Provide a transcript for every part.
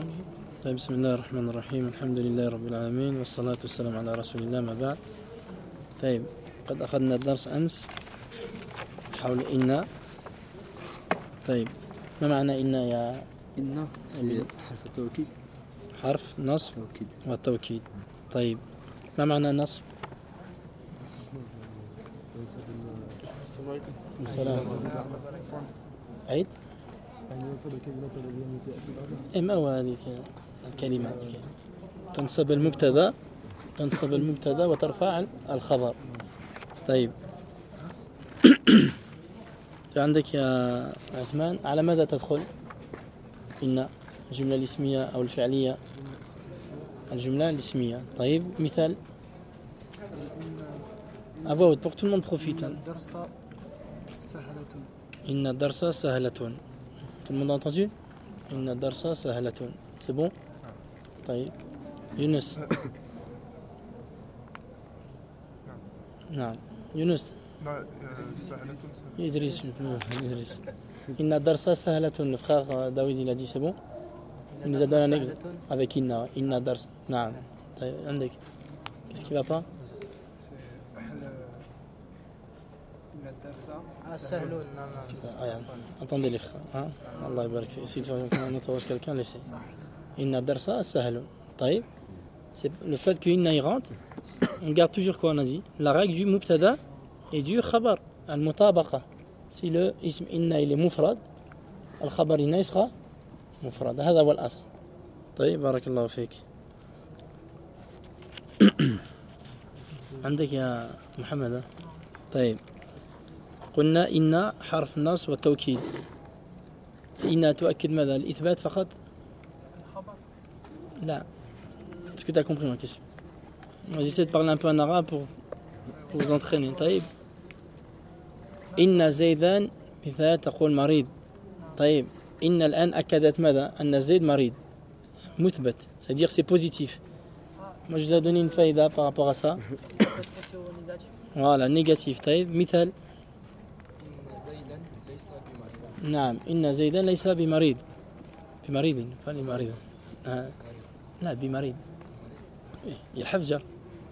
طيب بسم الله الرحمن الرحيم الحمد لله رب العالمين والصلاة والسلام على رسول الله ما بعد. طيب قد أخذنا الدرس أمس حول إن. طيب ما معنى إن يا إن حرف التوكيد، حرف نصب توكيد. والتوكيد. طيب ما معنى النصب؟ السلام. عيد؟ ما هو هذه الكلمة؟ تنصب المبتدا وترفع الخبر. طيب عندك يا عثمان على ماذا تدخل إن؟ الجملة الاسمية أو الفعلية؟ الجملة الاسمية. طيب مثال أبوت pour tout le monde profite. إن الدرس سهلة. Tout le monde a entendu? إن الدرس سهلة. C'est bon? طيب يونس. نعم يونس. إدريس. إن الدرس سهلة. Le frère David il a dit c'est bon? Il nous a donné un exemple avec Inna. Inna Dars. نعم. طيب عندك qu'est-ce qui va pas? Attendez les frères, hein? Allah يبارك فيك. Si tu veux interroger quelqu'un, laissez. Inna darsa sahlun. طيب. C'est le fait que inna y rentre, on garde toujours quoi on a dit? La règle du mubtada et du khabar, al-mutabaqa. Si le ism inna il est mufrad, al-khabar inna il sera mufrad. هذا هو الأصل. طيب بارك الله فيك. عندك يا محمد. طيب قلنا إن حرف النصب والتوكيد. إن تؤكد ماذا؟ الإثبات فقط؟ لا. Est-ce que tu as compris ma question? Moi j'essaie de parler un peu en arabe pour vous entraîner. طيب إن زيدان مثال تقول مريض. طيب إن الآن أكدت ماذا؟ أن زيد مريض مثبت, c'est-à-dire c'est positif. Moi je vous ai donné une faïda par rapport à ça. Voilà, négatif. طيب مثال نعم إن زيدا ليس بمريض. بمريض فلي مريض. لا بمريض الحفجر.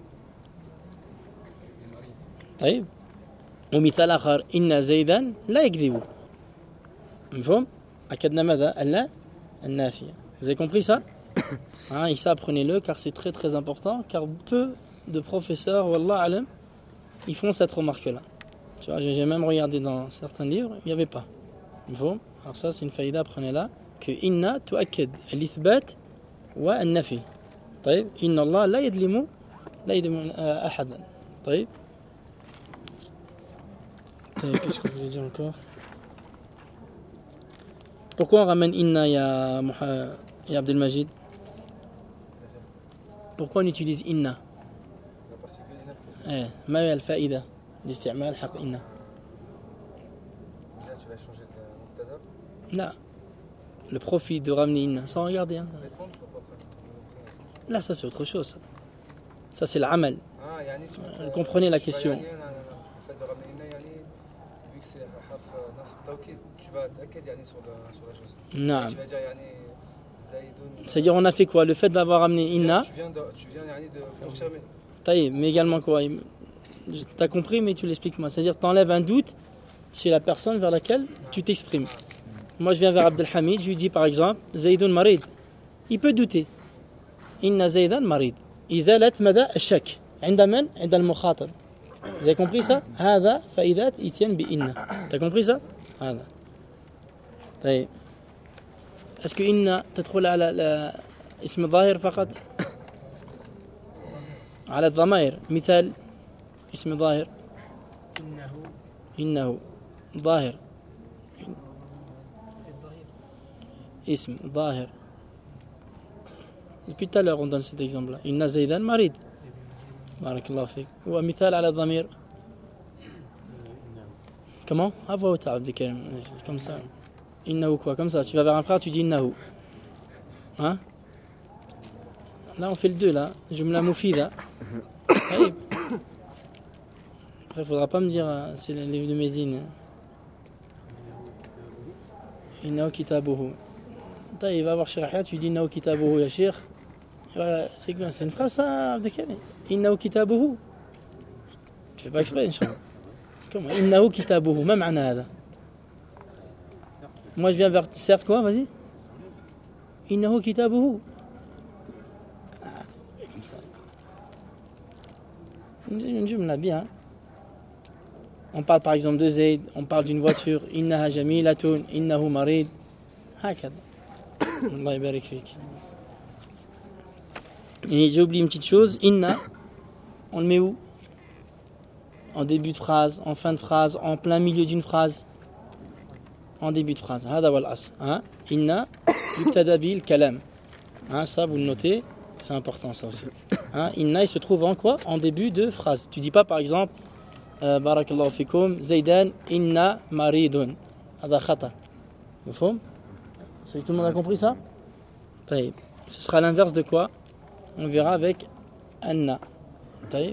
طيب ومثال آخر إن زيدا لا يكذب. مفهوم؟ أكدنا ماذا؟ اللا النافية. Vous avez compris ça? Et ça apprenez-le car c'est très très important, car peu de professeurs, wallah alam, ils font cette remarque-là. Tu vois, j'ai même regardé dans certains livres, il n'y avait pas. مفهوم؟ Alors ça c'est une faïda, apprenez-la, que inna tu'akkid al-ithbat wa an-nafi. طيب إن الله لا يظلم أحدا. طيب qu'est-ce que je voulais dire encore? Pourquoi on ramène inna ya Abdelmajid? Pourquoi on utilise inna? ما هي الفائدة لاستعمال حق inna? Là, le profit de ramener inna, sans regarder. Hein. Là, ça c'est autre chose. Ça c'est l'amal. Vous comprenez la question? Le fait de ramener inna, vu que c'est harf nasb tawkid, tu vas t'acquitter sur la chose. Non. Tu vas dire zaïdoun. C'est-à-dire on a fait quoi? Le fait d'avoir ramené inna. Tu viens de confirmer. Taïb, mais également quoi? T'as compris, mais tu l'expliques moi. C'est-à-dire t'enlèves un doute chez la personne vers laquelle tu t'exprimes. Moi je viens vers Abdelhamid, je lui dis par exemple Zaïdoun marid. Il peut douter. Inna Zaïdan marid. إزالة مدى الشك عند من؟ عند المخاطب. Vous avez compris ça? هذا فائدات إتيان بإن. T'as compris ça? هذا. طيب. Est-ce que إن تدخل على اسم ظاهر فقط؟ على الضمائر. مثال اسم ظاهر. إنه ظاهر. اسم ظاهر. Depuis tout à l'heure on donne cet exemple là. Inna Zaydan marid. Barakallahu fik. Ou مثال على الضمير. Comment? À voix haute, Abdelkarim. Comme ça. Innahu quoi? Comme ça. Tu vas vers un frère, tu dis innahu. Hein? Là on fait le 2 là. Jumla mufida. Après il faudra pas me dire c'est le livre de Médine. Innahu kitabuhu. Il va voir Shirahia, tu dis Innahu kitabuhu ya Sheikh. C'est quoi? C'est une phrase ça, Abdelkarim? Innahu kitabuhu. Tu fais pas exprès, Inch'Allah. Comment? Innahu kitabuhu, ma ma'na hada? Moi je viens vers. Certes quoi, vas-y? Innahu kitabuhu. Ah, comme ça. Une jumla bien. On parle par exemple de Zayd, on parle d'une voiture. Innaha jamilatun, innahu marid. Hakad. Allah yabarik fik. Et j'ai oublié une petite chose. Inna, on le met où? En début de phrase, en fin de phrase, en plein milieu d'une phrase. En début de phrase. Hada wal as. Inna yubtada bil kalam. Ça vous le notez, c'est important ça aussi. Inna il se trouve en quoi? En début de phrase. Tu dis pas par exemple barakallahu fikum Zaydan inna maridun. Hada khata. Mafhoum? Tout le monde a compris ça? Taïb. Ce sera l'inverse de quoi? On verra avec anna. Taïb.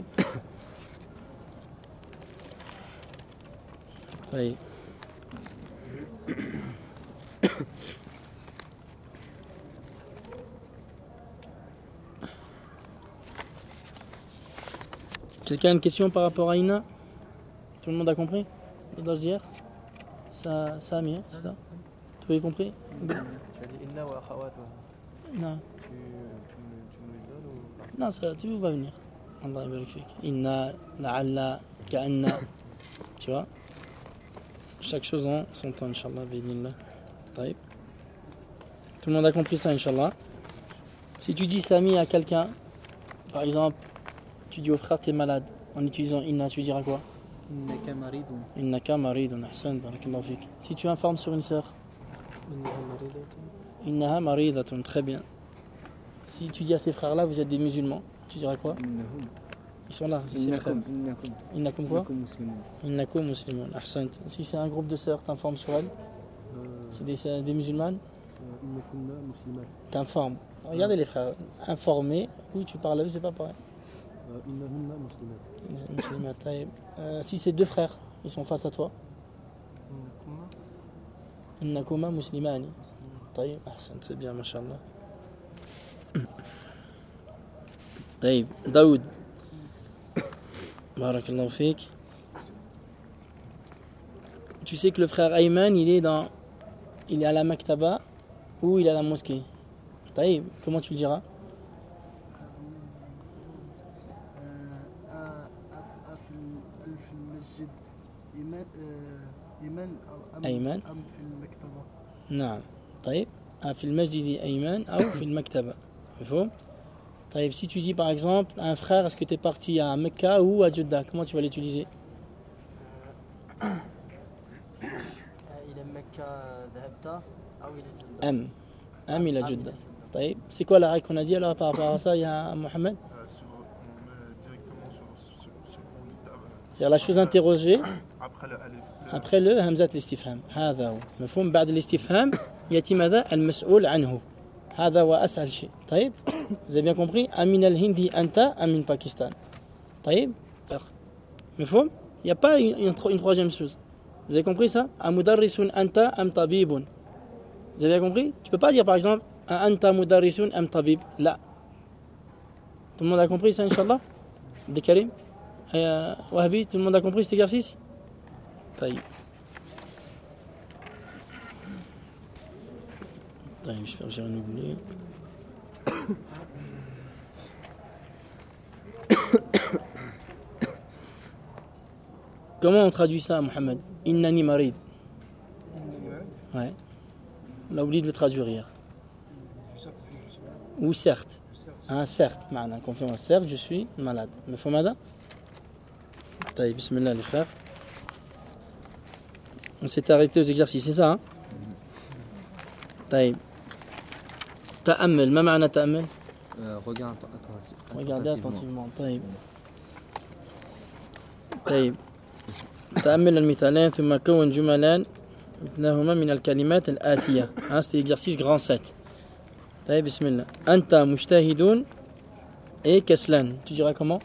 Taïb. Quelqu'un a une question par rapport à Inna? Tout le monde a compris? Dans ce dire? Ça a mis, c'est ça? Tout avez compris? Tu as dit Inna wa akhawatuha. Non. Tu me le donnes ou pas? Non, ça, tout va venir. Allah yabarik fik. Inna, la'alla, ka'anna. Tu vois? Chaque chose en son temps, Inch'Allah, bidnillah. Taïb. Tout le monde a compris ça, Inch'Allah. Si tu dis Sami à quelqu'un, par exemple, tu dis au frère t'es malade, en utilisant Inna, tu diras quoi? إنك مريض. Innaka maridun, ahsan, barakallahu fik. Si tu informes sur une sœur, Innaha maridatun, très bien. Si tu dis à ces frères-là, vous êtes des musulmans, tu diras quoi? إنهم Ils sont là, ces frères. إنكم Innakum quoi? إنكم مسلمون. Innakum muslimun, ahsan. Si c'est un groupe de sœurs, t'informes sur elles, c'est des musulmanes, إنكم مسلمات. t'informes. Regardez les frères, informer, oui tu parles à eux, c'est pas pareil. إنهن مسلمات. Musulmans, taïb. Si c'est deux frères, ils sont face à toi, Innakuma muslimani. طيب أحسنت, c'est bien, mashallah. طيب Daoud, barakallahu fik. Tu sais que le frère Ayman, il est à la maktaba ou il est à la mosquée. طيب, comment tu le diras? في المسجد أيمن أم في المكتبة. نعم. طيب, في المسجد أيمن أو في المكتبة. مفهوم؟ طيب, si tu dis par exemple à un frère, est-ce que tu es parti à Mecca ou à Jeddah, comment tu vas l'utiliser? إلى مكة ذهبت أو إلى جدة. أم إلى جدة. طيب, c'est quoi la règle qu'on a dit alors par rapport à ça, ya Mohamed? C'est-à-dire la chose interrogée après le همزة الاستفهام. هذا هو مفهوم. بعد الاستفهام يأتي ماذا؟ المسؤول عنه. هذا هو أسهل شيء. طيب, vous avez bien compris? أمين الهندي أنت أم من باكستان. طيب, مفهوم? Il n'y a pas une troisième chose. Vous avez compris ça? أمدرس أنت أم طبيب. Vous avez bien compris? Tu peux pas dire par exemple أنت مدرس أم طبيب. لا. Tout le monde a compris ça, Inch'Allah? Abdelkarim? Wahabi, tout le monde a compris cet exercice? طيب. طيب, j'espère que j'ai rien oublié. Comment on traduit ça, Mohamed? Innani marid. Ouais. On a oublié de le traduire hier. Ou certes. Certes, معنا confirme. Certes, je suis malade. مفهوم هذا؟ طيب, بسم الله les frères. On s'est arrêté aux exercices, c'est ça, hein? طيب. تأمل, ما معنى تأمل? Regardez attentivement. طيب. طيب. تأمل المثالين ثم كون جملان مثلهما من الكلمات الآتية. C'est l'exercice grand 7. طيب, بسم الله. أنت مجتهد et كسلان. Tu diras comment?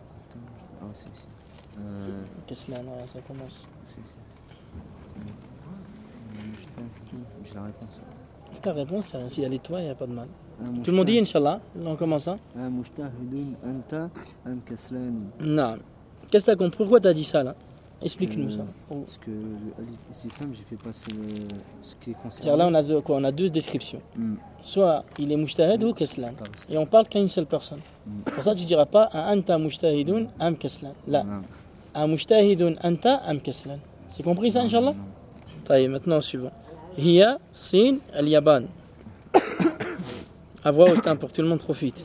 كسلان, voilà, ça commence. J'ai la réponse. C'est ta réponse, si elle est toi, il n'y a pas de mal. Tout le monde dit Inch'Allah, en commençant. مجتهد أنت أم كسلان. Non. Qu'est-ce que tu as compris? Pourquoi tu as dit ça là? Explique-nous ça. Parce que ici, comme j'ai fait passer ce qui est C'est-à-dire là, on a deux descriptions. Soit il est mujtahid ou kaslan. Et on parle qu'à une seule personne. Pour ça, tu ne diras pas anta mujtahidun am kaslan. Là. Mujtahidun anta am kaslan. C'est compris ça, Inch'Allah? Maintenant, suivant. Hiya, sin, al-Yaban. À voix haute, pour que tout le monde profite.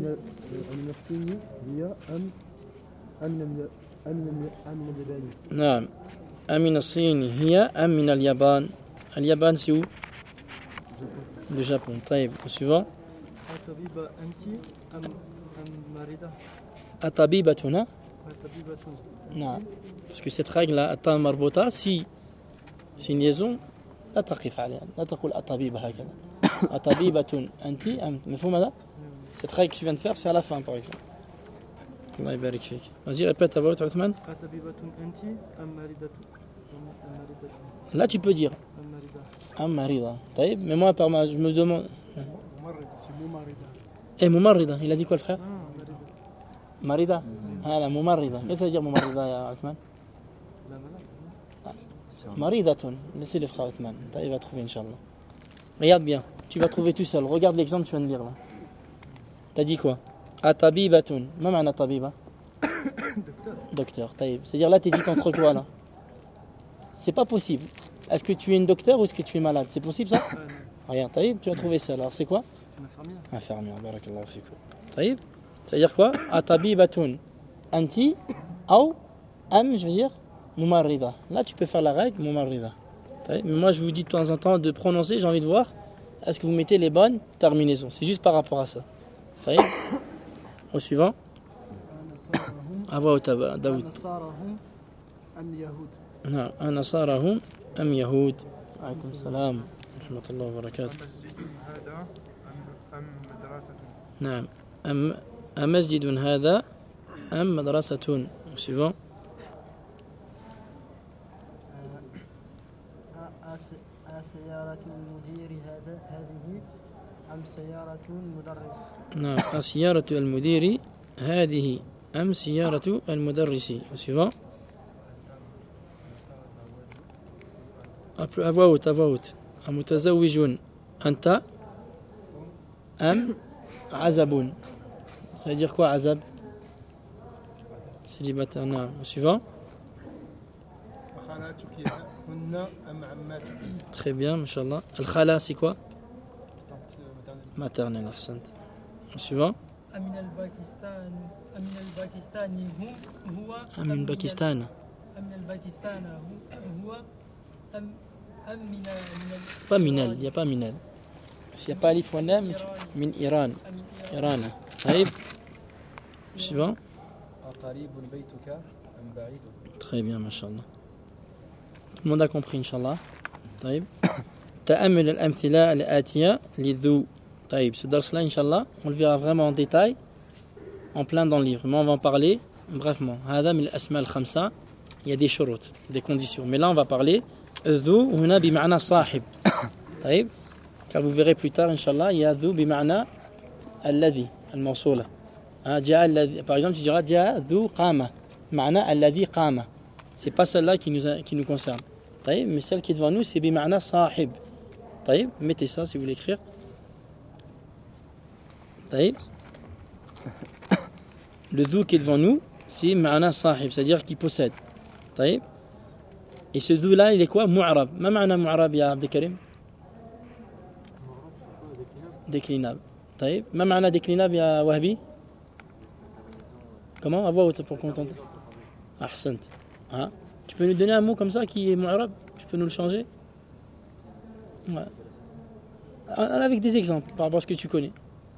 نعم أمن الصين هي أم من اليابان اليابان c'est où le Japon طيب suivant أطبيبة أنت أم مريضة أطبيبة هنا أطبيبة نعم parce que cette règle là التاء مربوطة si c'est une liaison لا تقف عليها لا تقول أطبيبة هكذا أطبيبة أنت أم مفهوم هذا cette règle que tu viens de faire c'est à la fin par exemple. Allah يبارك فيك. Vas-y, répète à voix haute, Othman. Là, tu peux dire. Am marida. Mais moi, je me demande. C'est Moumarida. Eh, Moumarida. Il a dit quoi, le frère? Marida. Ah, la Moumarida. Qu'est-ce que ça veut dire, Moumarida, ya Othman? Maridatun. Laissez le frère Othman. Il va trouver, Inch'Allah. Regarde bien. Tu vas trouver tout seul. Regarde l'exemple que tu viens de lire là. T'as dit quoi? Atabibatun. Ma ma'na tabiba? Docteur. C'est-à-dire là, tu hésites entre quoi là? C'est pas possible. Est-ce que tu es une docteur ou est-ce que tu es malade? C'est possible ça? Regarde, Taïb, tu as trouvé ça. Alors c'est quoi? Infirmière. Barakallahu fikou. Taïb. C'est-à-dire quoi? Atabibatun. Anti. Ou. Am, je veux dire. Mumarrida. Là, tu peux faire la règle. Mumarrida. Mais moi, je vous dis de temps en temps de prononcer. J'ai envie de voir. Est-ce que vous mettez les bonnes terminaisons? C'est juste par rapport à ça. Taïb. Au suivant. Daoud. Anasarahum am Yahoud. Alaykoum salam. Rahmatullah wa barakatuh. نعم أمسجد هذا أم مدرسة. Au suivant. سيارة المدير هذه أم سيارة المدرس؟ نعم سيارة المدير هذه أم سيارة المدرس. Suivant. À voix haute. متزوج أنت أم عزب. Ça veut dire quoi عزب? Célibataire. نعم. Suivant. Très bien, Inch'Allah. Al-Khala, c'est quoi? Maternelle, ahsant. Suivant. أمن الباكستان هو أمن الباكستان. أمن الباكستان هو أم من Pas Minel, il n'y a pas Minel. S'il n'y a pas Alif ou Lam, Min Iran. Iran. Taïb. Suivant. Très bien, Masha'Allah. Tout le monde a compris, Inch'Allah. Taïb. تأمل الأمثلة الآتية لذو. Taïb. Ce dars-là, Inch'Allah, on le verra vraiment en détail, en plein dans le livre. Mais on va en parler brièvement. هذا من الأسماء الخمسة. Il y a des شروط, des conditions. Mais là, on va parler ذو هنا بمعنى صاحب. طيب. Car vous verrez plus tard, Inch'Allah, il y a ذو بمعنى الذي الموصولة. جاء الذي. Par exemple, tu diras جاء ذو قامة. معنى الذي قام. C'est pas celle-là qui nous concerne. طيب. Mais celle qui est devant nous, c'est بمعنى صاحب. طيب. Mettez ça si vous voulez écrire. طيب. Le ذو qui est devant nous, c'est معنى صاحب, c'est-à-dire qui possède. طيب. Et ce ذو là, il est quoi? Mu'arab. ما معنى معرب يا عبد الكريم؟ déclinable. طيب. ما معنى déclinable يا وهبي؟ Comment? À voix haute pour qu'on entende. Ahsant. Hein? Tu peux nous donner un mot comme ça qui est mu'arab? Tu peux nous le changer? Ouais. Avec des exemples par rapport à ce que tu connais.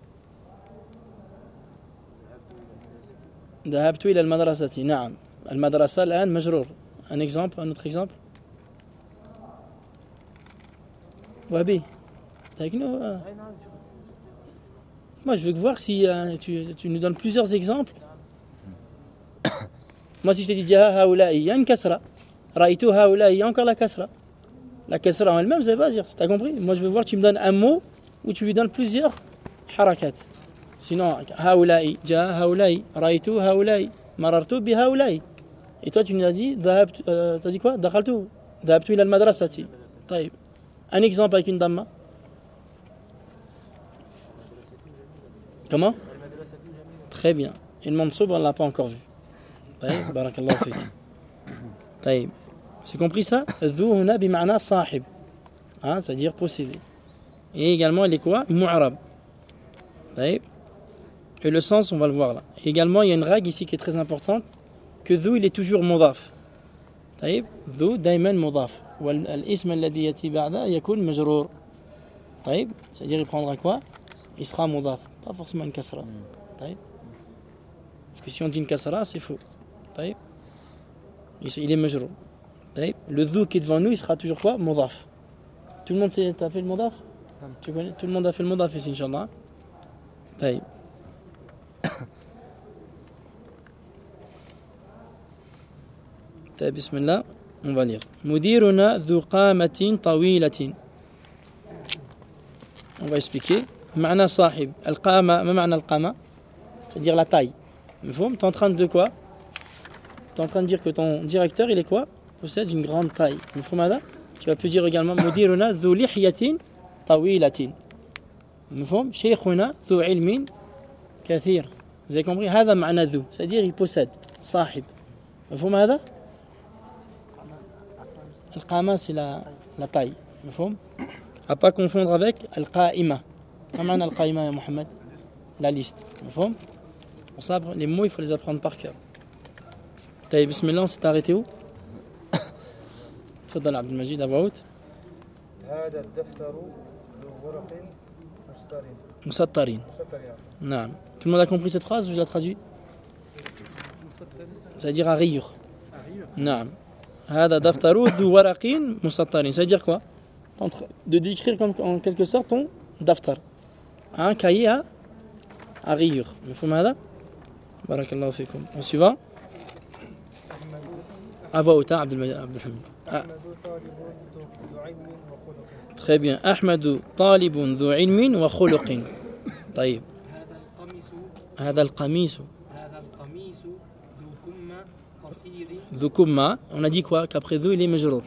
ذهبت إلى المدرسة. نعم. المدرسة الآن مجرور. Un exemple, un autre exemple. Wabi. Avec nous. Moi, je veux voir si tu nous donnes plusieurs exemples. Moi, si je te dis جاء هؤلاء, il y a une kasra. رأيت هؤلاء, il y a encore la kasra. La kasra en elle-même, ça veut pas dire. T'as compris? Moi, je veux voir, tu me donnes un mot où tu lui donnes plusieurs harakat. Sinon, haoulaï, ja haoulaï, raïtu haoulaï, marartu bi haoulaï. Et toi, tu nous as dit, t'as dit quoi? Dakhaltu, dhahabtu ila al-madrasati. طيب. Un exemple avec une damma. Comment? Très bien. Une mansoub, on ne l'a pas encore vu. طيب. Barakallahu fik. طيب. C'est compris ça? Dhu huna bi ma'na sahib. Hein, c'est-à-dire possédé. Et également, il est quoi? Mu'arab. طيب. Et le sens, on va le voir là. Et également, il y a une règle ici qui est très importante, que dhu, il est toujours mudaf. طيب. Dhu, daiman mudaf. والاسم الذي يأتي بعده يكون مجرور. طيب. C'est-à-dire, il prendra quoi? Il sera mudaf. Pas forcément une kasra. طيب. Parce que si on dit une kasra, c'est faux. طيب. Il est majrour. طيب. Le dhu qui est devant nous, il sera toujours quoi? Mudaf. Tout le monde sait, t'as fait le mudaf? Tu connais? Tout le monde a fait le mudaf ici, Inch'Allah. طيب. طيب بسم الله. On va lire. مديرنا ذو قامة طويلة. On va expliquer. معنى صاحب. القامة. ما معنى القامة? C'est-à-dire la taille. مفهوم? T'es en train de quoi? T'es en train de dire que ton directeur, il est quoi? Possède une grande taille. مفهوم هذا? Tu vas plus dire également مديرنا ذو لحية طويلة. مفهوم؟ شيخنا ذو علم كثير. Vous avez compris? هذا معنى ذو. C'est-à-dire il possède. صاحب. مفهوم هذا? القامة c'est la taille. مفهوم؟ À pas confondre avec القائمة. ما معنى القائمة يا محمد؟ La liste. مفهوم؟ Pour ça, les mots, il faut les apprendre par cœur. طيب بسم الله, on s'est arrêté où? تفضل عبد المجيد أبو عود. هذا الدفتر ذو ورق مسطرين. نعم. Tout le monde a compris cette phrase? Je la traduis. Ça veut dire à rayures. نعم. هذا دفتر ذو ورق مسطرين. Ça veut dire quoi? De décrire en quelque sorte ton daftar. Un cahier à rayures. مفهوم هذا؟ بارك الله فيكم. On suivant. أبو عود عبد الحميد. Très bien. أحمد طالب ذو علم وخلق. طيب. هذا القميص ذو كمة قصير. ذو كمة. On a dit quoi? Qu'après ذو il est مجرور.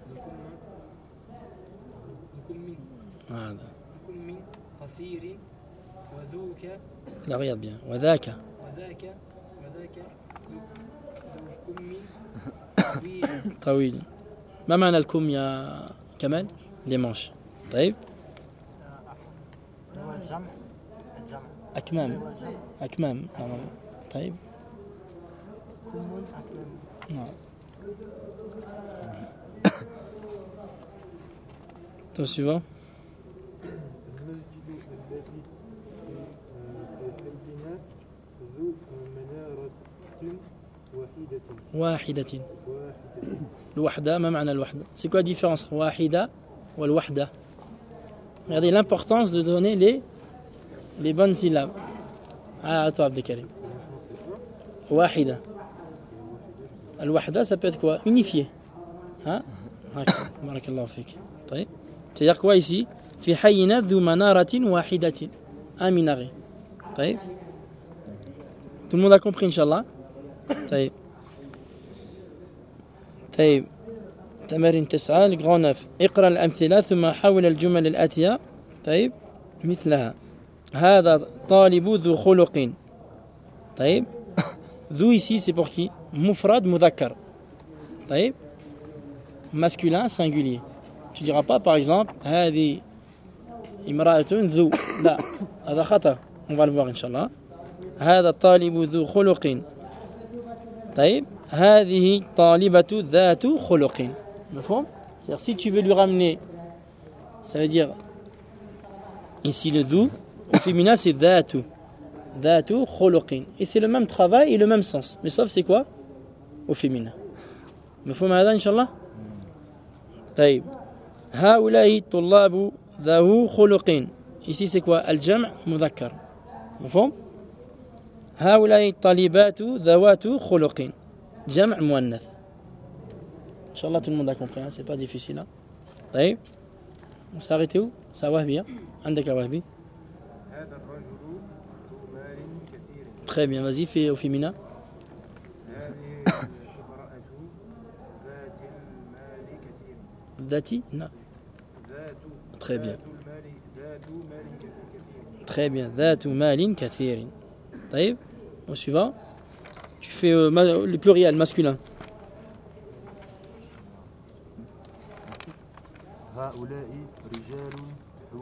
هذا. ذو كم قصير وذوك. لا regarde bien. وذاك. ذو كم طويل. ما معنى الكم يا كمال؟ les manches. طيب. أكمام. أكمام. طيب. نعم. Ton suivant. واحدة. الوحدة. ما معنى الوحدة? C'est quoi la différence entre واحدة والوحدة? Regardez l'importance de donner les bonnes syllabes. Ah, toi, Abdelkarim. واحدة. الوحدة, ça peut être quoi? Unifié. Hein? بارك الله فيك. طيب. C'est-à-dire quoi ici? في حينا ذو منارة واحدة. Un minaret. طيب. Tout le monde a compris, Inch'Allah? طيب. طيب. تمارين 9 الجران 9. اقرأ الأمثلة ثم حول الجمل الآتية. طيب. مثلها. هذا طالب ذو خلق. طيب. ذو ici c'est pour qui? مفرد مذكر. طيب. Masculin singulier. Tu diras pas par exemple هذه امرأة ذو. لا. هذا خطأ. On va le voir Inch'Allah. هذا الطالب ذو خلق. طيب. هذه طالبة ذات خلق. مفهوم? C'est-à-dire si tu veux lui ramener, ça veut dire ici le dou, au féminin c'est dhatu. Dhatu khuluqin. Et c'est le même travail et le même sens. Mais sauf c'est quoi? Au féminin. مفهوم هذا إن شاء الله؟ طيب. هؤلاء طلاب ذو خلق. Ici c'est quoi? الجمع مذكر. مفهوم؟ هؤلاء الطالبات ذوات خلق. جمع مؤنث. Inch'Allah, tout le monde a compris, hein? C'est pas difficile. Hein? طيب on s'est arrêté où ça va bien عندك يا وهبي هذا الرجل ذو مال كثير. très bien vas-y fais au féminin هذه الامرأة ذات المال كثير. ذاتي non ذات très bien ذات مال كثير. très bien ذات مال كثير طيب au suivant tu fais le pluriel masculin هؤلاء رجال ذو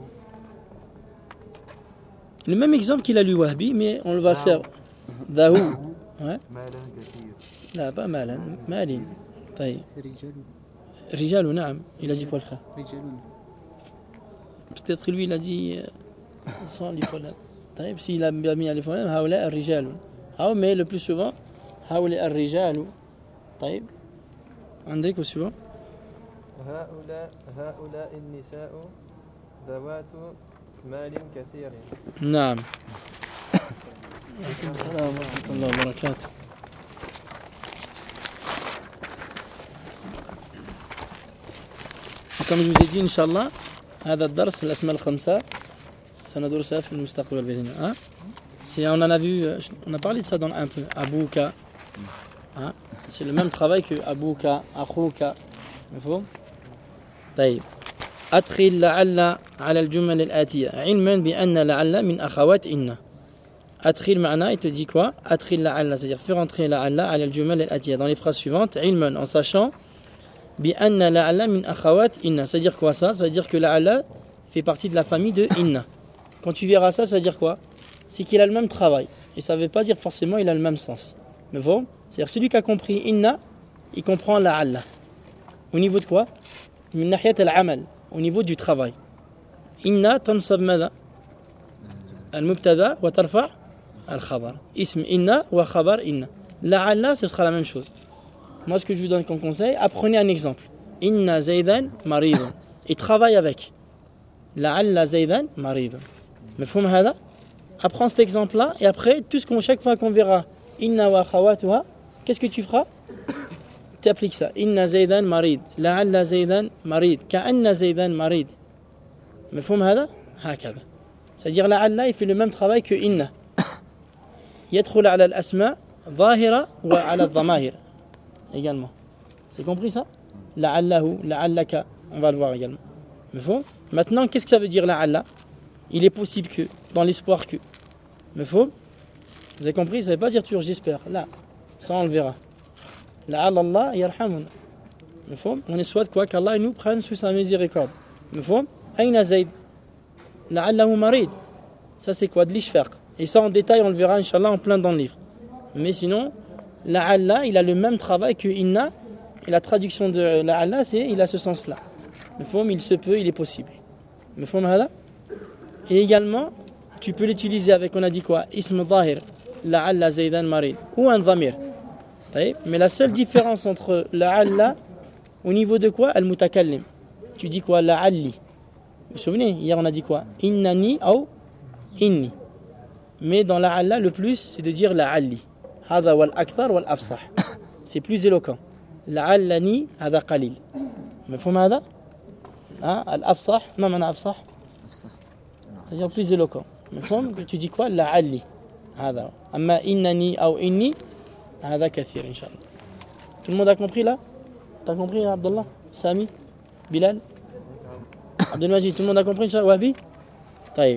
le même exemple qu'il a lu Wahbi mais on le va faire ذهو ouais مالا كثير. لا pas مالا مال طيب رجال رجال نعم il a dit quoi le frère رجال peut-être lui il a dit sans les phonèmes طيب s'il a bien mis les phonèmes هؤلاء الرجال أو mais le plus souvent هؤلاء الرجال طيب عندك au suivant هؤلاء النساء ذوات مال كثير. نعم عليكم السلام ورحمة الله وبركاته comme je vous ai dit Inch'Allah هذا الدرس الأسماء الخمسة سندرسها في المستقبل بإذن الله si on en a vu on a parlé de ça dans un peu Abouka c'est le même travail que Abouka Akhouka مفهوم طيب أدخل لعل على الجمل الآتية علما بأن لعل من أخوات إن أدخل معناه il te dit quoi أدخل لعل c'est-à-dire faire entrer لعل على الجمل الآتية dans les phrases suivantes علما en sachant بأن لعل من أخوات إن ça veut dire quoi ça veut dire que لعل fait partie de la famille de إن quand tu verras ça ça veut dire quoi c'est qu'il a le même travail et ça veut pas dire forcément il a le même sens mais bon c'est-à-dire celui qui a compris إن il comprend لعل au niveau de quoi من ناحية العمل au niveau du travail إن تنصب ماذا المبتدا وترفع الخبر اسم إن وخبر إن لعل ce sera la même chose moi ce que je vous donne comme conseil apprenez un exemple إن زيدا مريض et travaille avec لعل زيدا مريض مفهوم هذا apprends cet exemple là et après tout ce qu'on chaque fois qu'on verra إن وأخواتها qu'est-ce que tu feras tu appliques ça إن زيدا مريض لعل زيدا مريض كأن زيدا مريض مفهوم هذا هكذا c'est-à-dire لعل il fait le même travail que إن يدخل على الأسماء ظاهرة وعلى الضمائر également c'est compris ça لعله لعلك on va le voir également مفهوم maintenant qu'est-ce que ça veut dire لعل il est possible que dans l'espoir que مفهوم vous avez compris ça veut pas dire toujours j'espère là ça on le verra لعل الله يرحمنا مفهوم on est soit quoi qu'Allah nous prenne sous sa miséricorde مفهوم أين زيد لعله مريض ça c'est quoi de l'ishfaq et ça en détail on le verra Inch'Allah en plein dans le livre mais sinon la'alla il a le même travail que inna et la traduction de la'alla c'est il a ce sens là مفهوم il se peut il est possible مفهوم هذا et également tu peux l'utiliser avec on a dit quoi ism zahir la'alla zaydan marid ou un dhamir mais la seule différence entre la'alla au niveau de quoi al-mutakallim tu dis quoi la'alli vous vous souvenez hier on a dit quoi innani ou inni mais dans la'alla le plus c'est de dire la'alli هذا والأكثر والأفصح c'est plus éloquent لعلني هذا قليل مفهوم هذا الأفصح ما معنى أفصح c'est-à-dire plus éloquent مفهوم tu dis quoi لعلي هذا أما إنني أو إني هذا كثير إن شاء الله tout le monde a compris là t'as compris Abdallah Sami Bilal Abdelmajid tout le monde a compris Wahbi طيب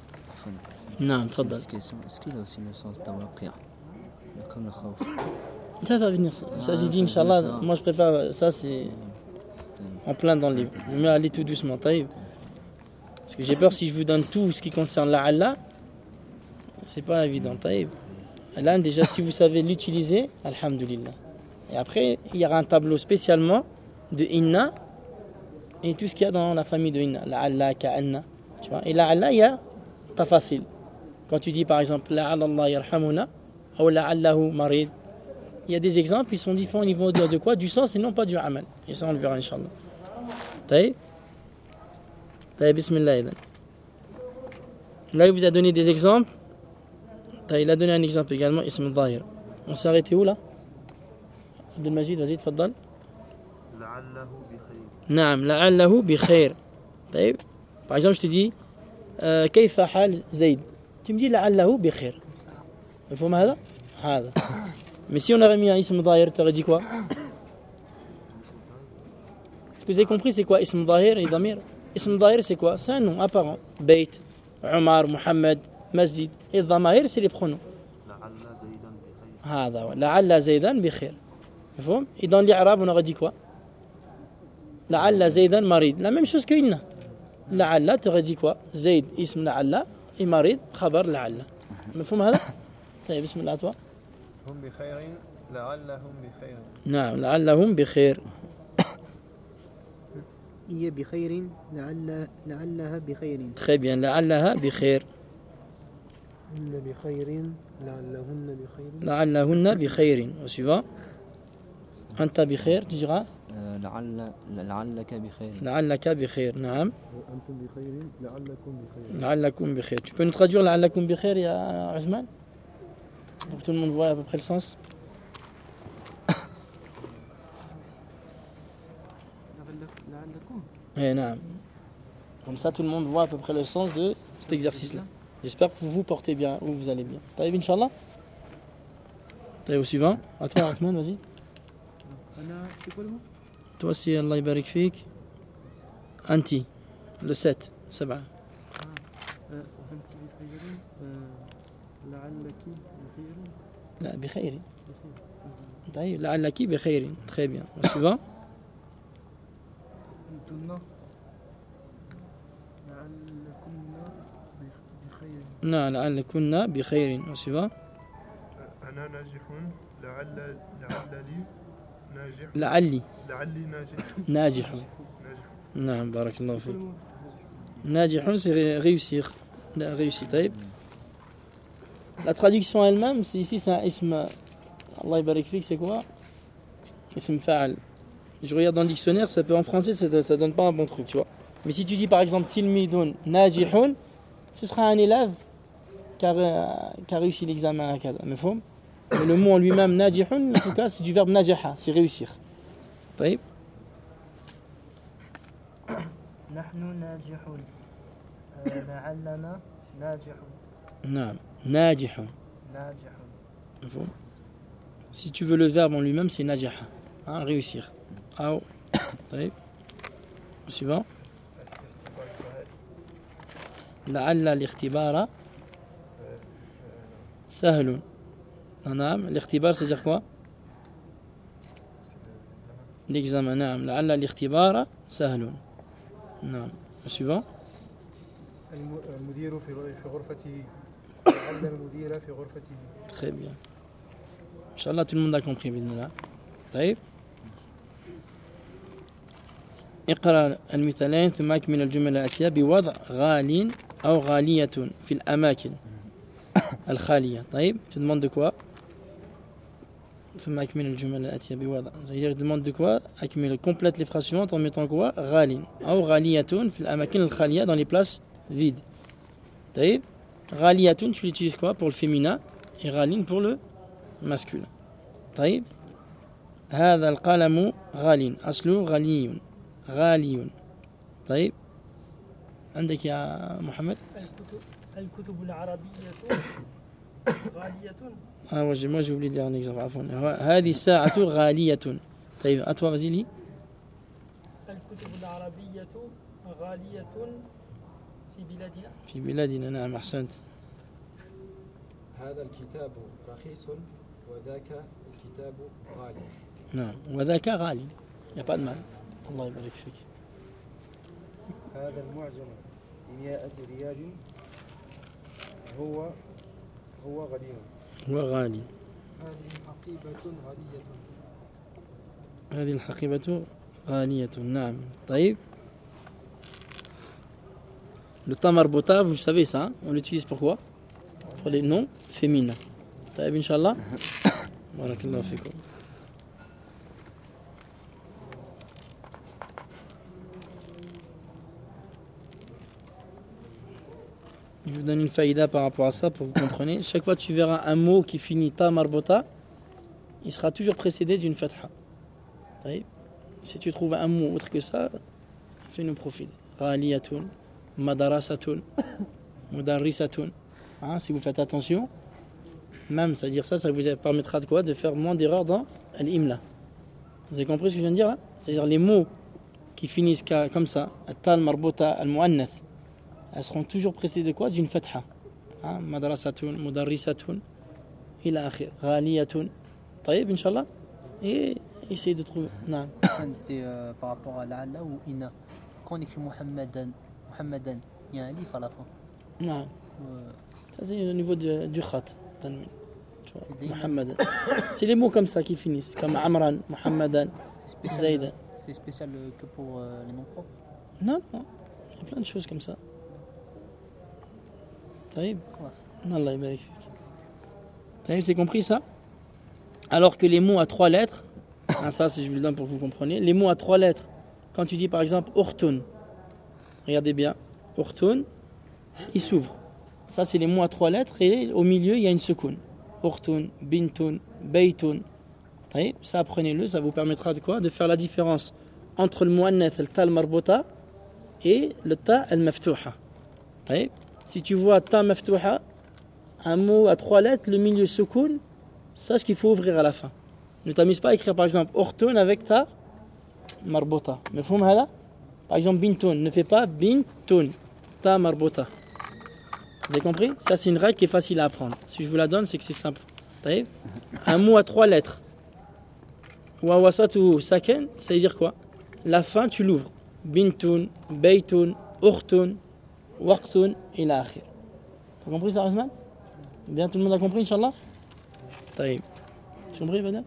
نعم تفضل est-ce qu'il a aussi le sens d'awaqi'a comme le khawf ça va venir ça j'ai dit Inch'Allah moi je préfère ça c'est en plein dans le livre je vais aller tout doucement طيب parce que j'ai peur si je vous donne tout ce qui concerne la'alla c'est pas évident طيب là déjà si vous savez l'utiliser alhamdulillah et après il y aura un tableau spécialement de inna et tout ce qu'il y a dans la famille de inna la'alla ka'anna tu vois et la'alla il y a tafasil quand tu dis par exemple la'alla Allah yarhamuna ou la'allahu marid il y a des exemples ils sont différents au niveau de quoi du sens et non pas du amal et ça on le verra Inch'Allah طيب bismillah là il vous a donné des exemples il a donné un exemple également ism zahir on s'est arrêté où là Abdelmajid vas-y تفضل لعله بخير نعم لعله بخير. طيب par exemple je te dis كيف حال زيد, tu me dis لعله بخير. مفهوم هذا؟ هذا. Mais si on avait mis un ism dhahir, tu aurais dit quoi? Est-ce que vous avez compris c'est quoi ism dhahir et damir? Ism dhahir c'est quoi? C'est un nom apparent. Beit, Omar, Mohamed, Masjid. Et dhamahir c'est les pronoms. هذا لعل زيدان بخير. مفهوم؟ Et dans l'Arab on aurait dit quoi? لعل زيدان مريض. La même chose que inna. لعل tu aurais dit quoi? زيد اسم لعل et مريض خبر لعل. مفهوم هذا؟ طيب بسم الله toi. هم بخير لعلهم بخير. نعم لعلهم بخير. هي بخير لعلها بخير. Très bien لعلها بخير. هن بخير لعلهن بخير. لعلهن بخير. Au suivant. أنت بخير tu diras لعلك بخير. لعلك بخير. نعم. وأنتم بخير لعلكم بخير. لعلكم بخير. Tu peux nous traduire لعلكم بخير يا عثمان? Pour que tout le monde voit à peu près le sens. Eh, non. Comme ça, tout le monde voit à peu près le sens de cet exercice-là. J'espère que vous vous portez bien ou vous allez bien. Taïb, Inch'Allah. Taïb, au suivant. À toi, Othman, vas-y. C'est quoi le mot? Toi, c'est Allah Ibarik Fik. Anti, le 7, 7. أنت بخير لعلك بخير. لا بخير. طيب لعلك بخير. Très bien. Au suivant. نعم لعلكن بخير. Au suivant. أنا ناجح لعلي ناجح لعلي لعلي ناجح ناجح. نعم بارك الله فيك. ناجح c'est réussir. Réussir. طيب. La traduction elle-même, c'est ici c'est un ism. Allah Ibarik Fik, c'est quoi? Ism fa'al. Je regarde dans le dictionnaire, ça peut en français, ça donne pas un bon truc, tu vois. Mais si tu dis par exemple tilmidun najihun, ce sera un élève qui a réussi l'examen à cadre. Mais le mot en lui-même najihun, en tout cas, c'est du verbe najaha, c'est réussir. طيب. نحن ناجحون لعلنا ناجحون. نعم ناجح. ناجحون. Si tu veux le verbe en lui-même, c'est najaha, hein, réussir. أو طيب. Suivant. لعل الاختبار سهل. نعم الاختبار c'est dire quoi? L'examen. نعم لعل الاختبار سهل. نعم. Suivant. المدير في غرفته لعل المدير في غرفته. Très bien. Inch'Allah, tout le monde a compris. طيب. اقرأ المثالين ثم أكمل الجمل الآتية بوضع غال أو غالية في الأماكن الخالية. طيب. Tu demandes de quoi? ثم أكمل الجمل الآتية بوضع. C'est-à-dire, je demande de quoi? أكمل, complète les phrases suivantes en mettant quoi? غال أو غالية في الأماكن الخالية, dans les places vides. طيب. غالية, tu l'utilises quoi? Pour le féminin et غال pour le masculin. طيب. هذا القلم غال أصله غالي. غالي. طيب. عندك يا محمد؟ الكتب العربية غالية. moi j'ai oublié de dire un exemple. عفوا. هذه الساعة غالية. طيب. À toi, vas-y, lis. الكتب العربية غالية في بلادنا. في بلادنا. نعم أحسنت. هذا الكتاب رخيص وذاك الكتاب غالي. نعم وذاك غالي. Il n'y a pas de mal. الله يبارك فيك. هذا المعجم بمئة ريال هو غليل. هو غالي. هذه حقيبة غالية. هذه الحقيبة غالية. نعم. طيب. Le temps marbuta, vous savez ça, hein? On l'utilise pour quoi? Pour les noms féminins. طيب Inch'Allah. Barakallahu fikum. Je vous donne une faïda par rapport à ça pour que vous compreniez. Chaque fois que tu verras un mot qui finit ta marbota, il sera toujours précédé d'une fatha. Si tu trouves un mot autre que ça, fais-nous profiter. Ghaliyatun, madarasatun, mudarrisatun. Hein, si vous faites attention, même, c'est-à-dire ça vous permettra de quoi? De faire moins d'erreurs dans l'imla. Vous avez compris ce que je viens de dire là? C'est-à-dire les mots qui finissent comme ça, al-tal marbota al-mu'annath, elles seront toujours précédées de quoi? D'une fatha. Hein, madrasatun, mudarrisatun, ila akhir. Ghaliyatun. Taïb, Inch'Allah. Et essayez de trouver. Non. C'était par rapport à la'alla ou ina. Quand on écrit Muhammadan, il y a un alif à la fin. Non. Ça c'est au niveau du khat. Muhammadan. C'est les mots comme ça qui finissent. Comme Amran, Muhammadan, Zaydan. C'est spécial que pour les noms propres. Non, non. Il y a plein de choses comme ça. Taïb. Allah yabarik fik. Taïb, c'est compris ça? Alors que les mots à 3 lettres, hein, ça je vous le donne pour que vous compreniez, les mots à 3 lettres, quand tu dis par exemple Urtun, regardez bien, Urtun, il s'ouvre. Ça c'est les mots à 3 lettres et au milieu il y a une secoun. Urtun, Bintun, Baytun. Ça apprenez-le, ça vous permettra de quoi? De faire la différence entre le muannath, le ta al-marbota et le ta al-maftouha. Si tu vois ta maftouha, un mot à 3 lettres, le milieu secoun, sache qu'il faut ouvrir à la fin. Ne t'amuse pas à écrire par exemple Urtun avec ta marbota. Mais faut là. Par exemple Bintun, ne fais pas Bintun, ta marbota. Vous avez compris? Ça c'est une règle qui est facile à apprendre. Si je vous la donne, c'est que c'est simple. Un mot à 3 lettres. Wa wasatu saken, ça veut dire quoi? La fin tu l'ouvres. Bintun, Baytun, Urtun, Waqtun, ila akhir. Tu as compris ça, Osman? Bien, tout le monde a compris, Inch'Allah? طيب. Tu as compris, Badal?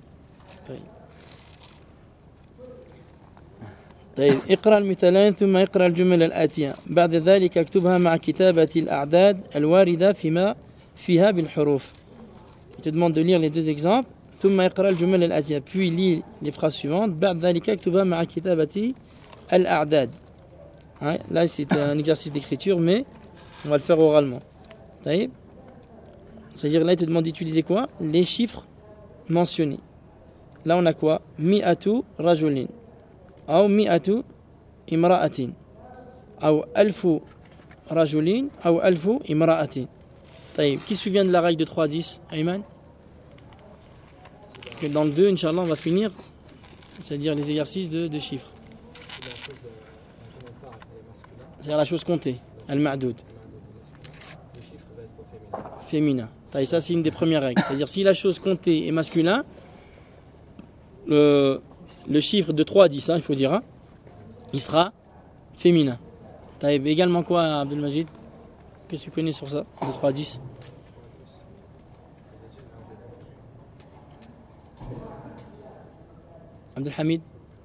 طيب. اقرأ المثالين ثم اقرأ الجمل الآتية. بعد ذلك اكتبها مع كتابة الأعداد الواردة فيها بالحروف. Je te demande de lire les 2 exemples. ثم اقرأ الجمل الآتية. Puis lis les phrases suivantes. بعد ذلك اكتبها مع كتابة الأعداد. Là, c'est un exercice d'écriture, mais on va le faire oralement. طيب. C'est-à-dire là, il te demande d'utiliser quoi? Les chiffres mentionnés. Là, on a quoi? Mi'atu rajulin. Ou mi'atu imra'atin. Ou alfu rajulin. Ou alfu imra'atin. Qui se souvient de la règle de 3-10, Ayman? Parce que dans le 2, Inch'Allah, on va finir, c'est-à-dire les exercices de chiffres. C'est-à-dire la chose comptée, al-ma'doud. Féminin. Ça c'est une des premières règles. C'est-à-dire si la chose comptée est masculin, le chiffre de 3 à 10, il faut dire, il sera féminin. Également quoi, Abdelmajid? Qu'est-ce que tu connais sur ça, de 3 à 10? Abdelhamid?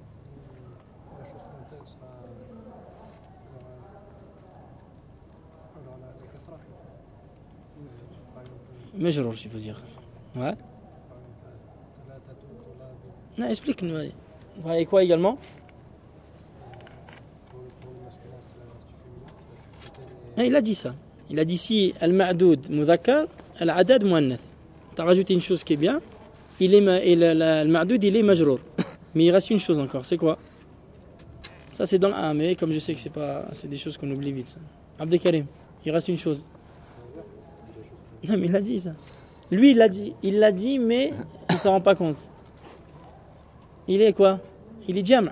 مجرور, il faut dire. Ouais. Non, explique-nous. Et quoi également? Non, il a dit ça. Il a dit si al-ma'doud mudhakkar, al-adad muannath. Tu as rajouté une chose qui est bien. Le-ma'doud, il est majrour. Mais il reste une chose encore. C'est quoi? Ça, c'est dans le 1. Mais comme je sais que c'est des choses qu'on oublie vite. Abdelkarim, il reste une chose. Non, mais il a dit ça. Lui, il l'a dit, mais il ne s'en rend pas compte. Il est quoi? Il est jam'.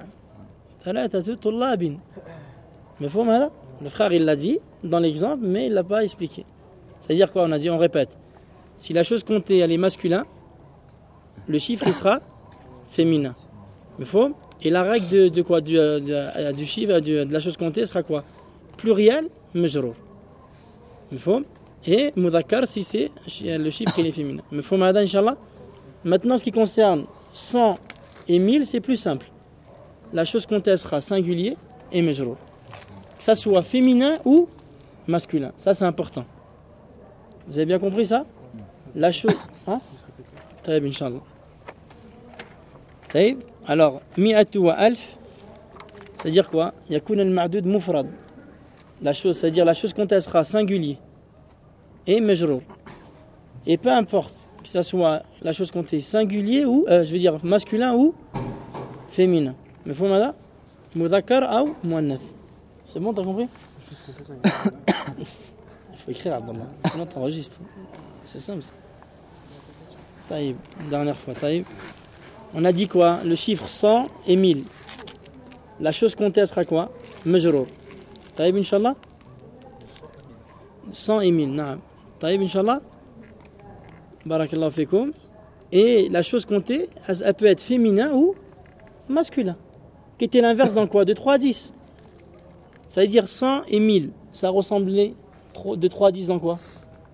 Mais faut mal. Le frère, il l'a dit dans l'exemple, mais il ne l'a pas expliqué. C'est-à-dire quoi? On a dit, on répète. Si la chose comptée, elle est masculin, le chiffre, il sera féminin. Mais faut. Et la règle de quoi? Du chiffre, de la chose comptée, sera quoi? Pluriel, majrour. Mais faut. Et mudhakkar si c'est le chiffre qui est féminin. Mais faut m'aider, Inch'Allah. Maintenant, ce qui concerne 100 et 1000, c'est plus simple. La chose comptée sera singulier et majrour. Que ça soit féminin ou masculin. Ça, c'est important. Vous avez bien compris ça? La chose. Très bien, Inch'Allah. Très bien. Alors, mi'atu wa alf, c'est-à-dire quoi? Yakun al-ma'doud mufrad. La chose, c'est-à-dire la chose comptée sera singulier et majrour. Et peu importe que ça soit la chose comptée singulier ou, je veux dire masculin ou féminin. مفهوم هذا؟ مذكر أو مؤنث. C'est bon, t'as compris? Il faut écrire, Abdallah. Sinon, t'enregistres. C'est simple. Ça. Taïb. Dernière fois, Taïb. On a dit quoi? Le chiffre 100 et 1000. La chose comptée, elle sera quoi? Majrour. Taïb, Inch'Allah? 100 et 1000, naam. Taïb, Inch'Allah? Barakallahu fikoum. Et la chose comptée, elle peut être féminin ou masculin. Qui était l'inverse dans quoi? De 3 à 10. Ça veut dire 100 et 1000. Ça ressemblait de 3 à 10 dans quoi?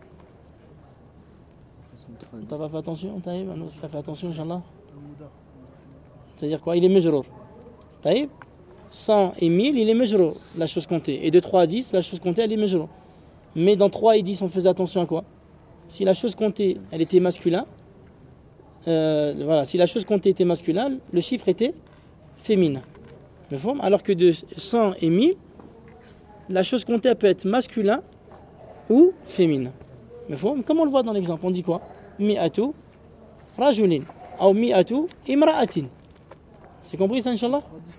T'as pas fait attention? Taïb, un autre qui a fait attention, Inch'Allah? C'est-à-dire quoi? Il est majrour. Taïb? 100 et 1000, il est majrour, la chose comptée. Et de 3 à 10, la chose comptée, elle est majrour. Mais dans 3 et 10, on faisait attention à quoi? Si la chose comptée, elle était masculin, voilà, si la chose comptée était masculin, le chiffre était féminin. Alors que de 100 et 1000, la chose comptée elle peut être masculin ou féminin. Comme on le voit dans l'exemple, on dit quoi? Mi'atu rajulin ou mi'atu imra'atin. C'est compris ça, Inch'Allah?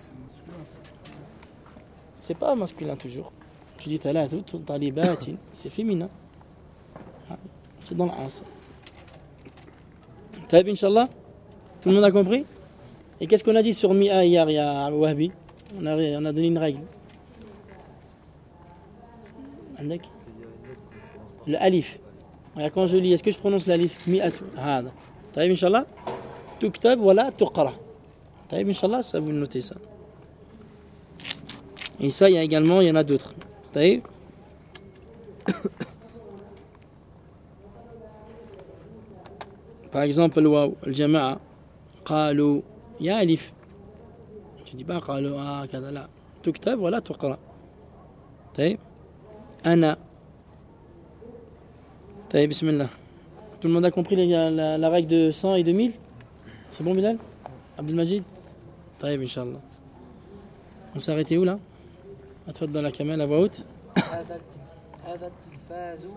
C'est pas masculin toujours. Je dis thalathatu talibatin, c'est féminin. C'est dans l'as. Taïb, Inch'Allah? Tout le monde a compris? Et qu'est-ce qu'on a dit sur Mi'a hier, ya Wahbi? On a donné une règle. Le alif. Quand je lis, est-ce que je prononce l'alif? Mi'atu. Hada. Taïb, Inch'Allah? Tuktab wala tuqra. Taïb, Inch'Allah, ça vous notez ça. Et ça, il y en a d'autres. Taïb. Par exemple, le waw, le jama'a, qalu, il y a alif. Tu dis pas qalu, kada la. Tuktab wala tuqra. Taïb. Ana. Taïb, bismillah. Tout le monde a compris la règle de 100 et de 1000? C'est bon, Bilal? Abdel Majid? Taïb, Inch'Allah. On s'est arrêté où là? Atfadda la kamel à voix haute. هذا التلفاز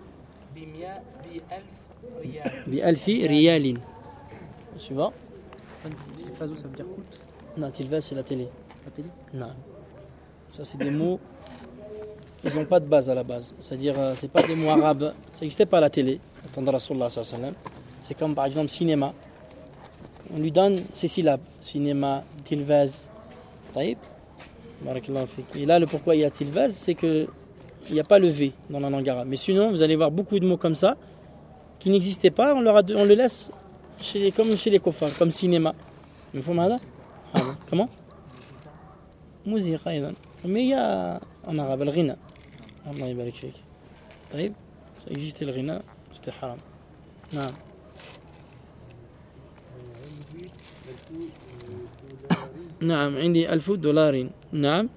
بألف ريال. Suivant. التلفاز ça veut dire coûte? Non, tilvaz c'est la télé. La télé? Non. Ça c'est des mots, ils n'ont pas de base à la base. C'est-à-dire, c'est pas des mots arabes. Ça n'existait pas à la télé. Attendez Rasulullah sallallahu alayhi wa sallam. C'est comme par exemple cinéma. On lui donne ces syllabes. Cinéma, tilvaz. Taïb. Barakallahu fik. Et là, le pourquoi il y a tilvaz, c'est que il n'y a pas le V dans la langue arabe. Mais sinon, vous allez voir beaucoup de mots comme ça qui n'existaient pas. On le laisse comme chez les kofars, comme cinéma. Comment? Musique, mais il y a en arabe le ghina. Allah yabarak fik. طيب, ça existait le ghina, c'était haram. Non. نعم عندي $1000. نعم.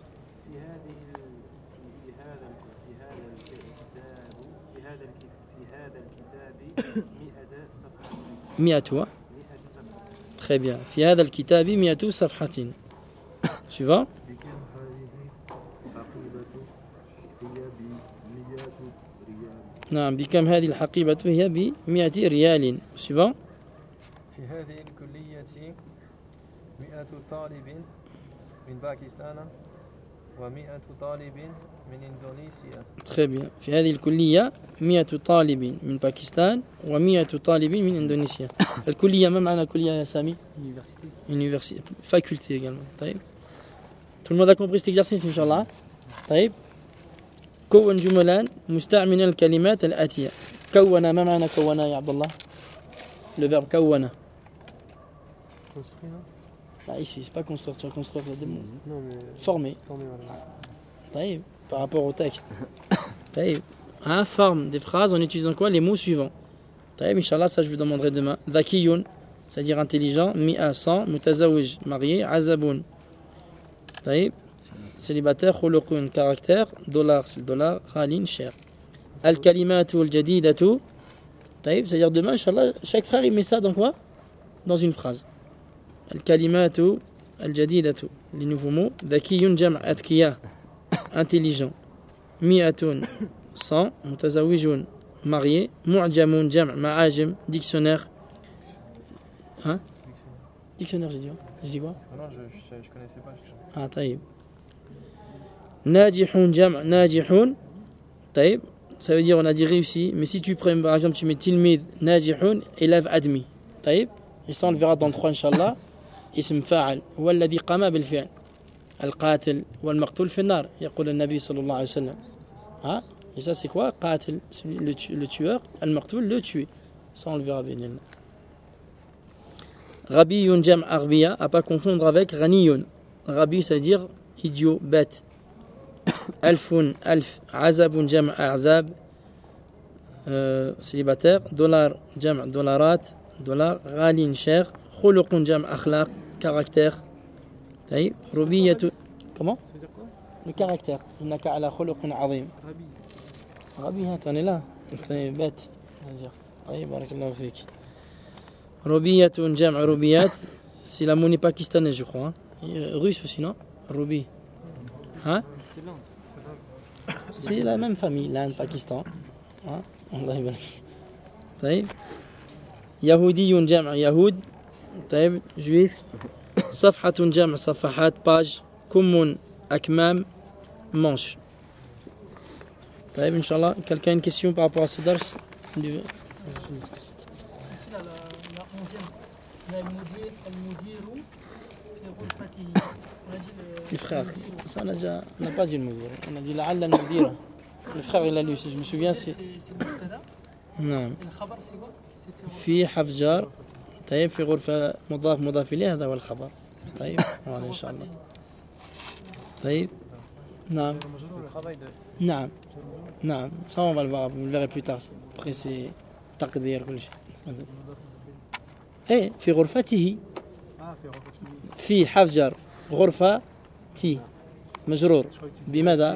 مئة. Très bien. في هذا الكتاب 100 صفحة. Suivant. نعم بكم هذه الحقيبة هي ب100 ريال. Suivant. في هذه الكلية 100 طالب من باكستان و100 طالب من إندونيسيا. Très bien. في هذه الكلية 100 طالب من باكستان و100 طالب من إندونيسيا. الكلية ما معنى الكلية يا سامي؟ Université. Faculté également. طيب. Tout le monde a compris cet exercice Inch'Allah. طيب. كون جملا مستعملا الكلمات الآتية. كون ما معنى كون يا عبد الله؟ Le verbe كون. Construit, non? Ah, ici, c'est pas construire, tu vas construire des mots. Non, mais. Former. Formé, voilà. Taïb, par rapport au texte. Taïb. Hein, forme des phrases en utilisant quoi? Les mots suivants. Taïb, Inch'Allah, ça je vous demanderai demain. Dhakiyun, c'est-à-dire intelligent. Mi'a, 100. Mutazawij, marié. Azabun. Taïb. Célibataire. Khuluqun, caractère. Dollar, c'est le dollar. Khalin, cher. Al-kalimatu al-jadidatu. Taïb, c'est-à-dire demain, Inch'Allah, chaque frère il met ça dans quoi? Dans une phrase. Al-kalimatu al-jadidatu. Les nouveaux mots. Dhakiyun, jam' adkiya. Intelligent. Mi'atun, 100. Mutazawijun, marié. Mu'jamun, jam' ma'ajim, dictionnaire. Hein? dictionnaire, j'ai dit. Je dis quoi? Non, je connaissais pas. Ah, طيب. Najihun jam' najihun. طيب. Ça veut dire on a dit réussi, mais si tu prends par exemple tu mets tilmid najihun, élève admis. طيب. Et ça on le verra dans 3 inchallah. اسم فاعل هو الذي قام بالفعل. القاتل والمقتول في النار يقول النبي صلى الله عليه وسلم. Ah, et ça c'est quoi? قاتل, le tueur, المقتول, le tué. Ça on le verra bien. Rabiyun jam' arbiya, à pas confondre avec ghaniyun. Rabi, ça veut dire idiot, bête. Alfun, alf, azabun jam' a'zab, célibataire. Dollar, jam' dollarat, dollar. Ghalin, cher. Khuluqun jam' akhlaq, caractère. Rubiyatu. Comment? Ça veut dire quoi? Le caractère. Innaka ala khuluqun azim. Rabi. Rabi, t'en es là. T'en es bête. Oui, barakallahu fik. Rubiyatun jam' rubiyat, c'est la monnaie pakistanaise, je crois. Russe aussi, non? Rubi. Hein? C'est l'Inde. C'est la même famille, l'Inde, Pakistan. Hein? Allah yabarak. طيب. Yahoudiyun jam' yahoud. طيب. Juif. Safhatun jam' safahat, page. Kumun akmam, manche. طيب, Inch'Allah. Quelqu'un a une question par rapport à ce dars? La 11e. المدير في غرفته. Les frères, ça on n'a pas dit le moudir. On a dit la'alla al-mudira. Le frère il a lu, si je me souviens c'est... C'est le mubtada. Non. Et le khabar c'est quoi? C'était في حرف جار. طيب في غرفة مضاف مضاف إليه هذا هو الخبر. طيب voilà, إن شاء الله. طيب. نعم. Le travail de. نعم. نعم. Ça on va le voir, vous le verrez plus tard. Après c'est تقدير كل شيء. إيه في غرفته. في حرف جار. غرفة تي مجرور بماذا؟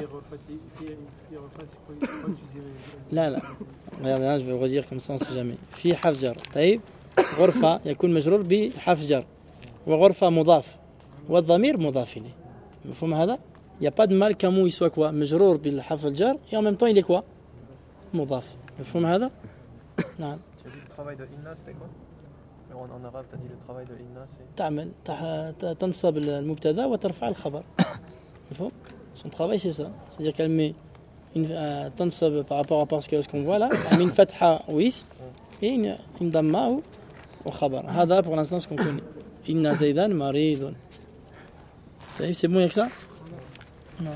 لا لا je vais le redire comme ça on sait jamais. في حرف جر. طيب غرفة يكون مجرور بحرف جر وغرفة مضاف والضمير مضاف إليه. مفهوم هذا؟ Il n'y a pas de mal qu'un mot il soit quoi? مجرور بالحرف الجر et en même temps il est quoi? مضاف. مفهوم هذا؟ نعم. Tu as dit le travail de Inna, c'était quoi? En arabe, tu as dit le travail de Inna, c'est. تعمل تنصب المبتدا وترفع الخبر. مفهوم؟ Son travail c'est ça. C'est-à-dire qu'elle met une تنصب par rapport à ce qu'on voit là, elle met une fatha ou ism et une damma ou khabar. هذا pour l'instant ce qu'on connaît. Inna Zaydan maridun. C'est bon avec ça? Non.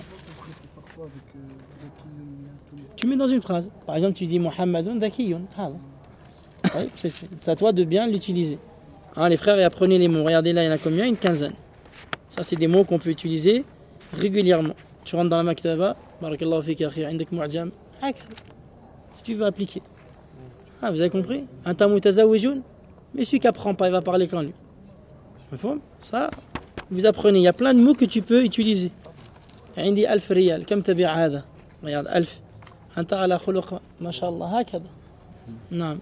Tu mets dans une phrase. Par exemple, tu dis Muhammadun dakiyun. C'est à toi de bien l'utiliser. Hein, les frères, et apprenez les mots. Regardez là, il y en a combien? Une quinzaine. Ça, c'est des mots qu'on peut utiliser régulièrement. Tu rentres dans la maktaba, barakallahu fik akhi, indak mu'jam. Si tu veux appliquer. Ah, vous avez compris? Anta mutazawijun. Mais celui qui apprend pas, il va parler quand lui. Ça, vous apprenez. Il y a plein de mots que tu peux utiliser. عندي 1000 ريال كم تبيع هذا؟ regarde 1000 أنت على خلق ما شاء الله هكذا. نعم.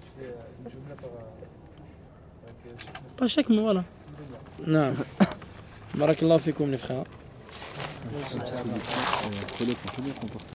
Pas chaque mot, voilà. Non. Barakallahu fikoum les frères.